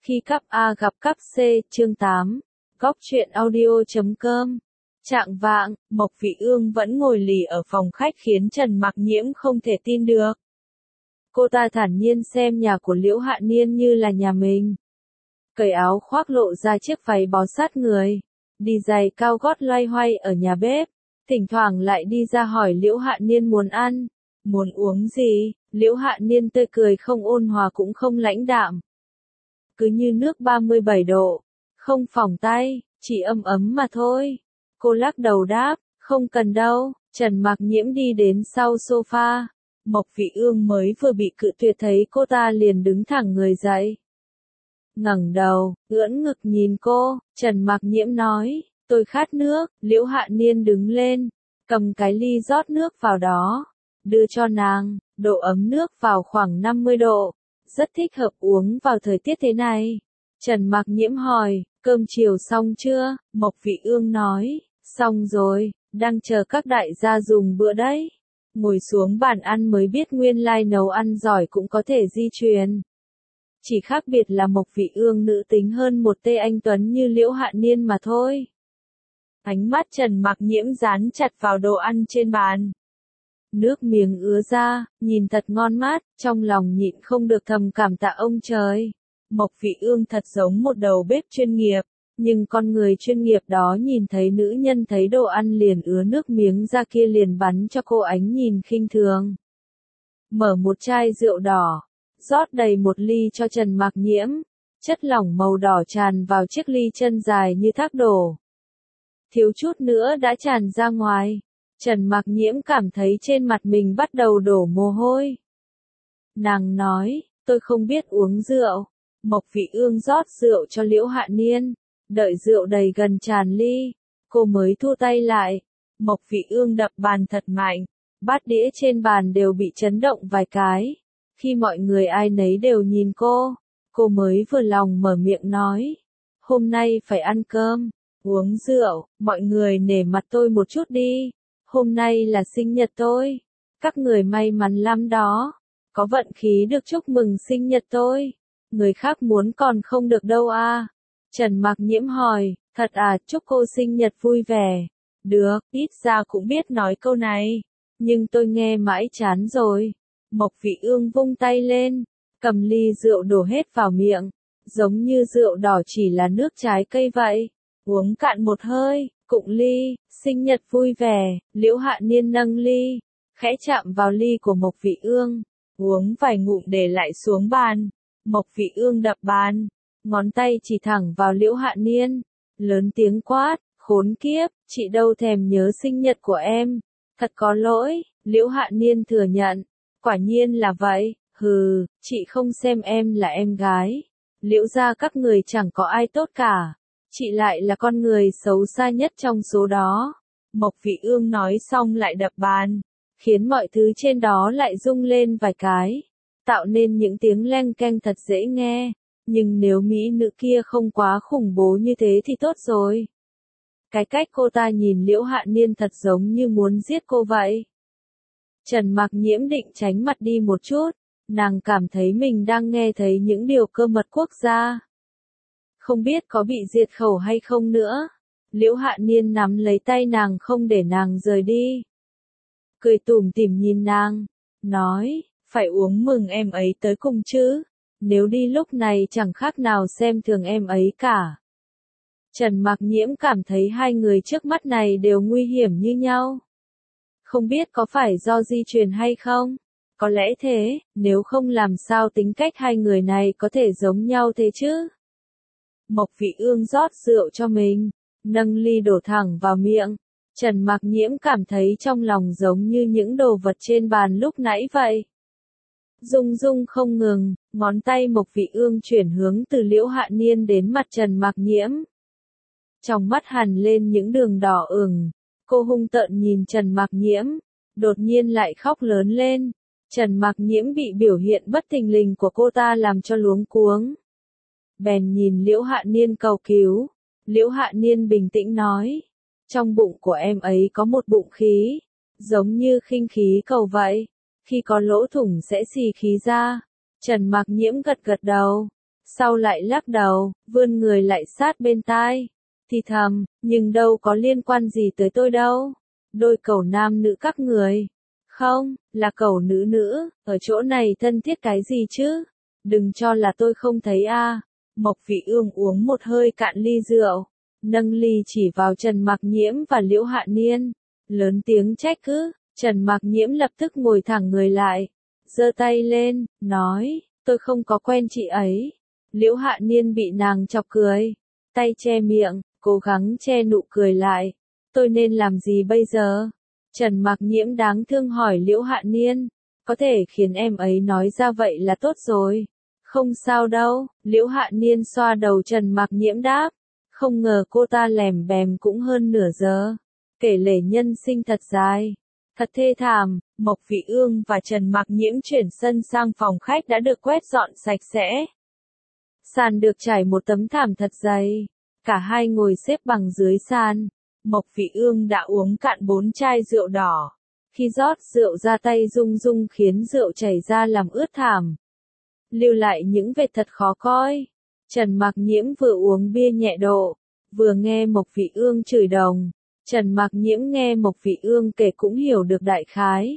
Khi cắp A gặp cắp C, chương 8, Góc truyện audio.com. Trạng vạng, Mộc Vị Ương vẫn ngồi lì ở phòng khách khiến Trần Mạc Nhiễm không thể tin được. Cô ta thản nhiên xem nhà của Liễu Hạ Niên như là nhà mình. Cởi áo khoác lộ ra chiếc váy bó sát người, đi giày cao gót loay hoay ở nhà bếp, thỉnh thoảng lại đi ra hỏi Liễu Hạ Niên muốn ăn, muốn uống gì. Liễu Hạ Niên tươi cười không ôn hòa cũng không lãnh đạm. Cứ như nước 37 độ, không phỏng tay, chỉ ấm ấm mà thôi. Cô lắc đầu đáp, không cần đâu. Trần Mạc Nhiễm đi đến sau sofa. Mộc Vị Ương mới vừa bị cự tuyệt thấy cô ta liền đứng thẳng người dậy. Ngẩng đầu, ưỡn ngực nhìn cô, Trần Mạc Nhiễm nói, tôi khát nước. Liễu Hạ Niên đứng lên, cầm cái ly rót nước vào đó, đưa cho nàng. Độ ấm nước vào khoảng 50 độ, rất thích hợp uống vào thời tiết thế này. Trần Mạc Nhiễm hỏi, cơm chiều xong chưa? Mộc Vị Ương nói, xong rồi, đang chờ các đại gia dùng bữa đấy. Ngồi xuống bàn ăn mới biết nguyên lai nấu ăn giỏi cũng có thể di truyền. Chỉ khác biệt là Mộc Vị Ương nữ tính hơn một tê anh tuấn như Liễu Hạ Niên mà thôi. Ánh mắt Trần Mạc Nhiễm dán chặt vào đồ ăn trên bàn. Nước miếng ứa ra, nhìn thật ngon mát, trong lòng nhịn không được thầm cảm tạ ông trời. Mộc Vị Ương thật giống một đầu bếp chuyên nghiệp, nhưng con người chuyên nghiệp đó nhìn thấy nữ nhân thấy đồ ăn liền ứa nước miếng ra kia liền bắn cho cô ánh nhìn khinh thường. Mở một chai rượu đỏ, rót đầy một ly cho Trần Mạc Nhiễm, chất lỏng màu đỏ tràn vào chiếc ly chân dài như thác đổ. Thiếu chút nữa đã tràn ra ngoài. Trần Mạc Nhiễm cảm thấy trên mặt mình bắt đầu đổ mồ hôi. Nàng nói, tôi không biết uống rượu. Mộc Vị Ương rót rượu cho Liễu Hạ Niên, đợi rượu đầy gần tràn ly, cô mới thu tay lại. Mộc Vị Ương đập bàn thật mạnh, bát đĩa trên bàn đều bị chấn động vài cái. Khi mọi người ai nấy đều nhìn cô mới vừa lòng mở miệng nói, hôm nay phải ăn cơm, uống rượu, mọi người nể mặt tôi một chút đi. Hôm nay là sinh nhật tôi. Các người may mắn lắm đó. Có vận khí được chúc mừng sinh nhật tôi. Người khác muốn còn không được đâu à. Trần Mạc Nhiễm hỏi, thật à, chúc cô sinh nhật vui vẻ. Được, ít ra cũng biết nói câu này. Nhưng tôi nghe mãi chán rồi. Mộc Vị Ương vung tay lên, cầm ly rượu đổ hết vào miệng. Giống như rượu đỏ chỉ là nước trái cây vậy. Uống cạn một hơi, cụng ly, sinh nhật vui vẻ. Liễu Hạ Niên nâng ly, khẽ chạm vào ly của Mộc Vị Ương, uống vài ngụm để lại xuống bàn. Mộc Vị Ương đập bàn, ngón tay chỉ thẳng vào Liễu Hạ Niên, lớn tiếng quát, khốn kiếp, chị đâu thèm nhớ sinh nhật của em, thật có lỗi. Liễu Hạ Niên thừa nhận, quả nhiên là vậy, hừ, chị không xem em là em gái. Liễu gia các người chẳng có ai tốt cả. Chị lại là con người xấu xa nhất trong số đó. Mộc Vị Ương nói xong lại đập bàn, khiến mọi thứ trên đó lại rung lên vài cái, tạo nên những tiếng leng keng thật dễ nghe. Nhưng nếu mỹ nữ kia không quá khủng bố như thế thì tốt rồi. Cái cách cô ta nhìn Liễu Hạ Niên thật giống như muốn giết cô vậy. Trần Mạc Nhiễm định tránh mặt đi một chút, nàng cảm thấy mình đang nghe thấy những điều cơ mật quốc gia. Không biết có bị diệt khẩu hay không nữa. Liễu Hạ Niên nắm lấy tay nàng không để nàng rời đi. Cười tủm tỉm nhìn nàng, nói, phải uống mừng em ấy tới cùng chứ. Nếu đi lúc này chẳng khác nào xem thường em ấy cả. Trần Mạc Nhiễm cảm thấy hai người trước mắt này đều nguy hiểm như nhau. Không biết có phải do di truyền hay không? Có lẽ thế, nếu không làm sao tính cách hai người này có thể giống nhau thế chứ? Mộc Vị Ương rót rượu cho mình, nâng ly đổ thẳng vào miệng. Trần Mạc Nhiễm cảm thấy trong lòng giống như những đồ vật trên bàn lúc nãy vậy. Rung rung không ngừng, ngón tay Mộc Vị Ương chuyển hướng từ Liễu Hạ Niên đến mặt Trần Mạc Nhiễm. Trong mắt hằn lên những đường đỏ ửng, cô hung tợn nhìn Trần Mạc Nhiễm, đột nhiên lại khóc lớn lên. Trần Mạc Nhiễm bị biểu hiện bất thình lình của cô ta làm cho luống cuống. Bèn nhìn Liễu Hạ Niên cầu cứu. Liễu Hạ Niên bình tĩnh nói, trong bụng của em ấy có một bụng khí, giống như khinh khí cầu vậy, khi có lỗ thủng sẽ xì khí ra. Trần Mạc Nhiễm gật gật đầu, sau lại lắc đầu, vươn người lại sát bên tai, thì thầm, nhưng đâu có liên quan gì tới tôi đâu. Đôi cẩu nam nữ các người. Không, là cẩu nữ nữ, ở chỗ này thân thiết cái gì chứ? Đừng cho là tôi không thấy a. Mộc Vị Ương uống một hơi cạn ly rượu, nâng ly chỉ vào Trần Mạc Nhiễm và Liễu Hạ Niên, lớn tiếng trách cứ. Trần Mạc Nhiễm lập tức ngồi thẳng người lại, giơ tay lên, nói, tôi không có quen chị ấy. Liễu Hạ Niên bị nàng chọc cười, tay che miệng, cố gắng che nụ cười lại. Tôi nên làm gì bây giờ? Trần Mạc Nhiễm đáng thương hỏi Liễu Hạ Niên, có thể khiến em ấy nói ra vậy là tốt rồi. Không sao đâu, Liễu Hạ Niên xoa đầu Trần Mạc Nhiễm đáp, không ngờ cô ta lèm bèm cũng hơn nửa giờ. Kể lể nhân sinh thật dài, thật thê thảm. Mộc Vị Ương và Trần Mạc Nhiễm chuyển sân sang phòng khách đã được quét dọn sạch sẽ. Sàn được trải một tấm thảm thật dày, cả hai ngồi xếp bằng dưới sàn. Mộc Vị Ương đã uống cạn 4 chai rượu đỏ. Khi rót rượu ra tay rung rung khiến rượu chảy ra làm ướt thảm, lưu lại những vệt thật khó coi. Trần Mạc Nhiễm vừa uống bia nhẹ độ, vừa nghe Mộc Vị Ương chửi đồng. Trần Mạc Nhiễm nghe Mộc Vị Ương kể cũng hiểu được đại khái.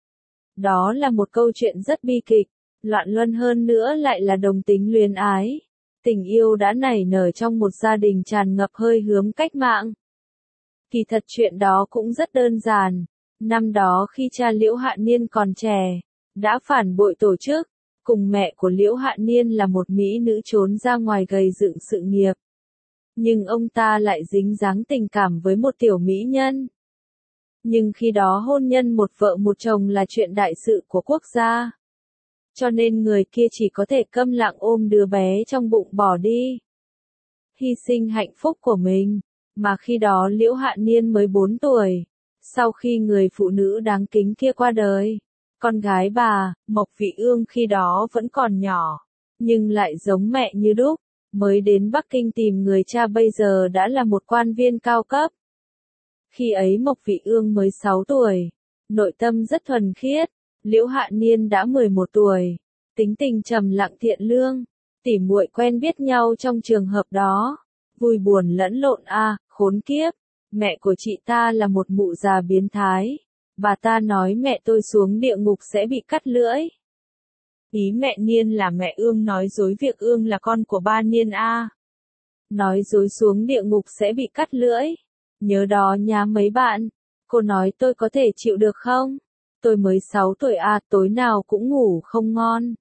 Đó là một câu chuyện rất bi kịch, loạn luân hơn nữa lại là đồng tính luyến ái. Tình yêu đã nảy nở trong một gia đình tràn ngập hơi hướng cách mạng. Kỳ thật chuyện đó cũng rất đơn giản. Năm đó khi cha Liễu Hạ Niên còn trẻ, đã phản bội tổ chức, cùng mẹ của Liễu Hạ Niên là một mỹ nữ trốn ra ngoài gầy dựng sự nghiệp. Nhưng ông ta lại dính dáng tình cảm với một tiểu mỹ nhân. Nhưng khi đó hôn nhân một vợ một chồng là chuyện đại sự của quốc gia. Cho nên người kia chỉ có thể câm lặng ôm đứa bé trong bụng bỏ đi, hy sinh hạnh phúc của mình. Mà khi đó Liễu Hạ Niên mới 4 tuổi. Sau khi người phụ nữ đáng kính kia qua đời, con gái bà, Mộc Vị Ương khi đó vẫn còn nhỏ, nhưng lại giống mẹ như đúc, mới đến Bắc Kinh tìm người cha bây giờ đã là một quan viên cao cấp. Khi ấy Mộc Vị Ương mới 6 tuổi, nội tâm rất thuần khiết. Liễu Hạ Niên đã 11 tuổi, tính tình trầm lặng thiện lương, tỉ muội quen biết nhau trong trường hợp đó. Vui buồn lẫn lộn khốn kiếp. Mẹ của chị ta là một mụ già biến thái. Bà ta nói mẹ tôi xuống địa ngục sẽ bị cắt lưỡi. Ý mẹ Niên là mẹ Ương nói dối việc Ương là con của ba Niên Nói dối xuống địa ngục sẽ bị cắt lưỡi. Nhớ đó nhá mấy bạn. Cô nói tôi có thể chịu được không? Tôi mới 6 tuổi tối nào cũng ngủ không ngon.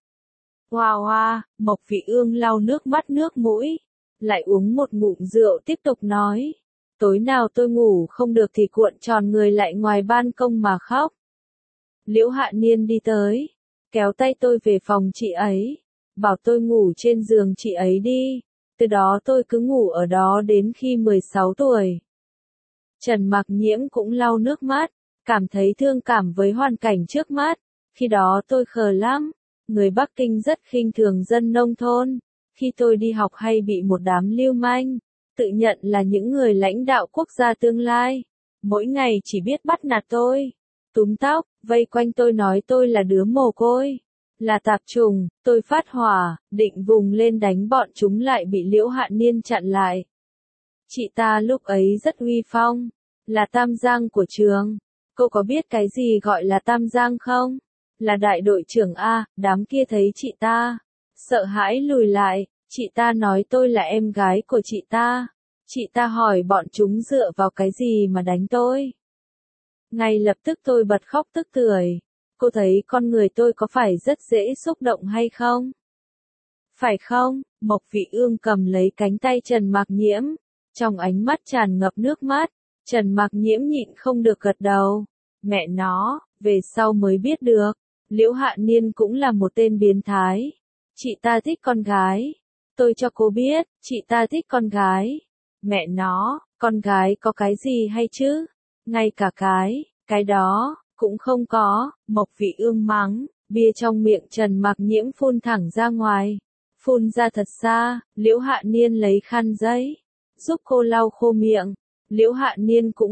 Wow. Mộc Vị Ương lau nước mắt nước mũi, lại uống một ngụm rượu tiếp tục nói. Tối nào tôi ngủ không được thì cuộn tròn người lại ngoài ban công mà khóc. Liễu Hạ Niên đi tới, kéo tay tôi về phòng chị ấy, bảo tôi ngủ trên giường chị ấy đi. Từ đó tôi cứ ngủ ở đó đến khi 16 tuổi. Trần Mạc Nhiễm cũng lau nước mắt, cảm thấy thương cảm với hoàn cảnh trước mắt. Khi đó tôi khờ lắm, người Bắc Kinh rất khinh thường dân nông thôn. Khi tôi đi học hay bị một đám lưu manh, tự nhận là những người lãnh đạo quốc gia tương lai, mỗi ngày chỉ biết bắt nạt tôi, túm tóc, vây quanh tôi nói tôi là đứa mồ côi, là tạp chủng. Tôi phát hỏa, định vùng lên đánh bọn chúng lại bị Liễu Hạ Niên chặn lại. Chị ta lúc ấy rất uy phong, là tam giang của trường. Cô có biết cái gì gọi là tam giang không? Là đại đội trưởng đám kia thấy chị ta, sợ hãi lùi lại. Chị ta nói tôi là em gái của chị ta. Chị ta hỏi bọn chúng dựa vào cái gì mà đánh tôi. Ngay lập tức tôi bật khóc tức tưởi. Cô thấy con người tôi có phải rất dễ xúc động hay không? Phải không? Mộc Vị Ương cầm lấy cánh tay Trần Mạc Nhiễm, trong ánh mắt tràn ngập nước mắt. Trần Mạc Nhiễm nhịn không được gật đầu. Mẹ nó, về sau mới biết được, Liễu Hạ Niên cũng là một tên biến thái. Chị ta thích con gái. Tôi cho cô biết, chị ta thích con gái. Mẹ nó, con gái có cái gì hay chứ? Ngay cả cái đó, cũng không có. Mộc Vị Ương mắng, bia trong miệng Trần Mạc Nhiễm phun thẳng ra ngoài. Phun ra thật xa. Liễu Hạ Niên lấy khăn giấy, giúp cô lau khô miệng. Liễu Hạ Niên cũng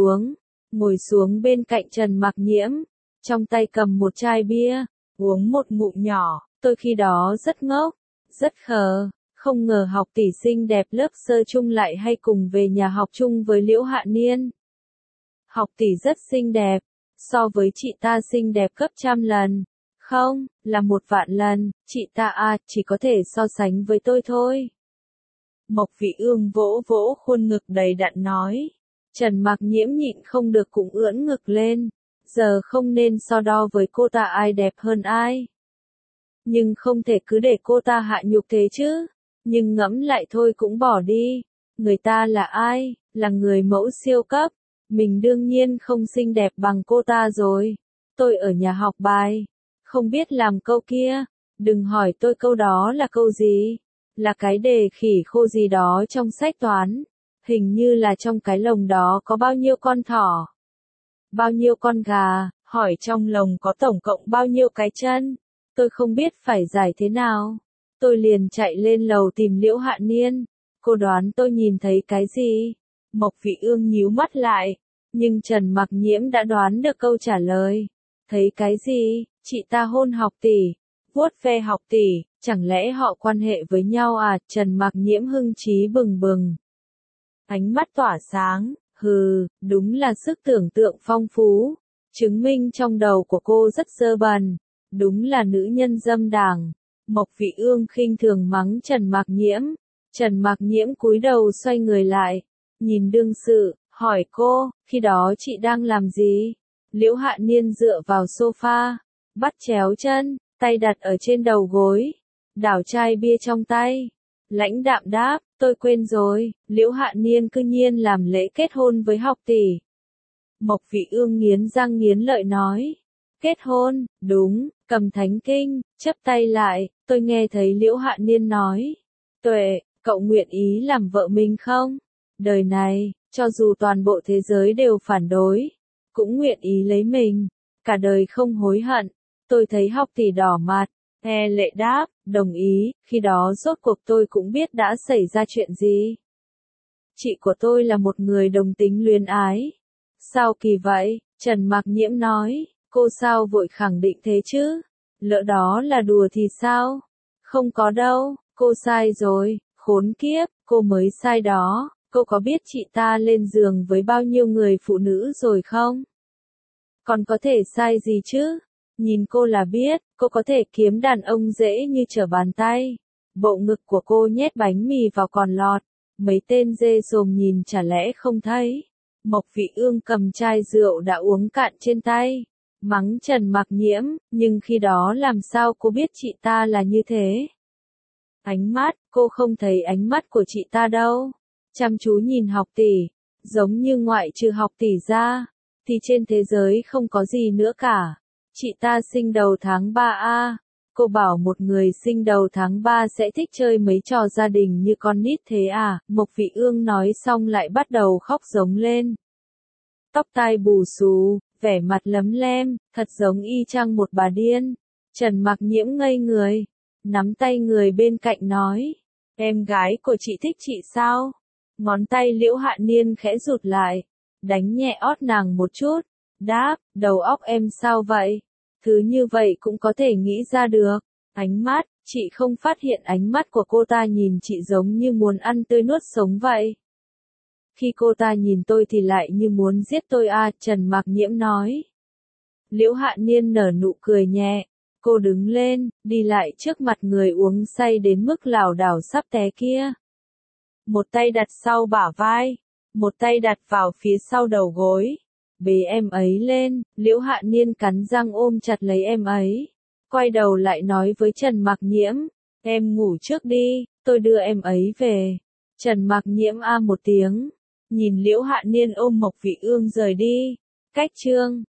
ngồi xuống bên cạnh Trần Mạc Nhiễm, trong tay cầm một chai bia, uống một ngụm nhỏ. Tôi khi đó rất ngốc, Rất khờ, không ngờ học tỷ xinh đẹp lớp sơ chung lại hay cùng về nhà học chung với Liễu Hạ Niên. Học tỷ rất xinh đẹp, so với chị ta xinh đẹp gấp trăm lần. Không, là 1.000.000 lần, chị ta chỉ có thể so sánh với tôi thôi. Mộc Vị Ương vỗ vỗ khuôn ngực đầy đặn nói. Trần Mạc Nhiễm nhịn không được cũng ưỡn ngực lên. Giờ không nên so đo với cô ta ai đẹp hơn ai. Nhưng không thể cứ để cô ta hạ nhục thế chứ. Nhưng ngẫm lại thôi cũng bỏ đi. Người ta là ai? Là người mẫu siêu cấp. Mình đương nhiên không xinh đẹp bằng cô ta rồi. Tôi ở nhà học bài. Không biết làm câu kia. Đừng hỏi tôi câu đó là câu gì. Là cái đề khỉ khô gì đó trong sách toán. Hình như là trong cái lồng đó có bao nhiêu con thỏ. Bao nhiêu con gà. Hỏi trong lồng có tổng cộng bao nhiêu cái chân. Tôi không biết phải giải thế nào. Tôi liền chạy lên lầu tìm Liễu Hạ Niên. Cô đoán tôi nhìn thấy cái gì? Mộc Vị Ương nhíu mắt lại. Nhưng Trần Mạc Nhiễm đã đoán được câu trả lời. Thấy cái gì? Chị ta hôn học tỷ. Vuốt ve học tỷ. Chẳng lẽ họ quan hệ với nhau à? Trần Mạc Nhiễm hưng trí bừng bừng. Ánh mắt tỏa sáng. Hừ, đúng là sức tưởng tượng phong phú. Chứng minh trong đầu của cô rất dơ bẩn. Đúng là nữ nhân dâm đảng. Mộc Vị Ương khinh thường mắng Trần Mạc Nhiễm. Trần Mạc Nhiễm cúi đầu xoay người lại. Nhìn đương sự, hỏi cô, khi đó chị đang làm gì? Liễu Hạ Niên dựa vào sofa, bắt chéo chân, tay đặt ở trên đầu gối, đảo chai bia trong tay. Lãnh đạm đáp, tôi quên rồi, Liễu Hạ Niên cư nhiên làm lễ kết hôn với học tỷ. Mộc Vị Ương nghiến răng nghiến lợi nói. Kết hôn, đúng, cầm thánh kinh, chắp tay lại, tôi nghe thấy Liễu Hạ Niên nói. Tuệ, cậu nguyện ý làm vợ mình không? Đời này, cho dù toàn bộ thế giới đều phản đối, cũng nguyện ý lấy mình, cả đời không hối hận. Tôi thấy học tỷ đỏ mặt, lệ đáp, đồng ý, khi đó rốt cuộc tôi cũng biết đã xảy ra chuyện gì. Chị của tôi là một người đồng tính luyến ái. Sao kỳ vậy? Trần Mạc Nhiễm nói. Cô sao vội khẳng định thế chứ? Lỡ đó là đùa thì sao? Không có đâu, cô sai rồi, khốn kiếp, cô mới sai đó. Cô có biết chị ta lên giường với bao nhiêu người phụ nữ rồi không? Còn có thể sai gì chứ? Nhìn cô là biết, cô có thể kiếm đàn ông dễ như trở bàn tay. Bộ ngực của cô nhét bánh mì vào còn lọt. Mấy tên dê dồm nhìn chả lẽ không thấy. Mộc Vị Ương cầm chai rượu đã uống cạn trên tay. Mắng Trần Mạc Nhiễm, nhưng khi đó làm sao cô biết chị ta là như thế? Ánh mắt, cô không thấy ánh mắt của chị ta đâu. Chăm chú nhìn học tỷ, giống như ngoại trừ học tỷ ra, thì trên thế giới không có gì nữa cả. Chị ta sinh đầu tháng 3 cô bảo một người sinh đầu tháng 3 sẽ thích chơi mấy trò gia đình như con nít thế à? Mộc Vị Ương nói xong lại bắt đầu khóc giống lên. Tóc tai bù xù, vẻ mặt lấm lem, thật giống y chang một bà điên. Trần Mạc Nhiễm ngây người, nắm tay người bên cạnh nói, em gái của chị thích chị sao? Ngón tay Liễu Hạ Niên khẽ rụt lại, đánh nhẹ ót nàng một chút, đáp, đầu óc em sao vậy? Thứ như vậy cũng có thể nghĩ ra được. Ánh mắt, chị không phát hiện ánh mắt của cô ta nhìn chị giống như muốn ăn tươi nuốt sống vậy. Khi cô ta nhìn tôi thì lại như muốn giết tôi Trần Mạc Nhiễm nói. Liễu Hạ Niên nở nụ cười nhẹ. Cô đứng lên, đi lại trước mặt người uống say đến mức lảo đảo sắp té kia. Một tay đặt sau bả vai, một tay đặt vào phía sau đầu gối. Bế em ấy lên, Liễu Hạ Niên cắn răng ôm chặt lấy em ấy. Quay đầu lại nói với Trần Mạc Nhiễm, em ngủ trước đi, tôi đưa em ấy về. Trần Mạc Nhiễm một tiếng, nhìn Liễu Hạ Niên ôm Mộc Vị Ương rời đi. Cách chương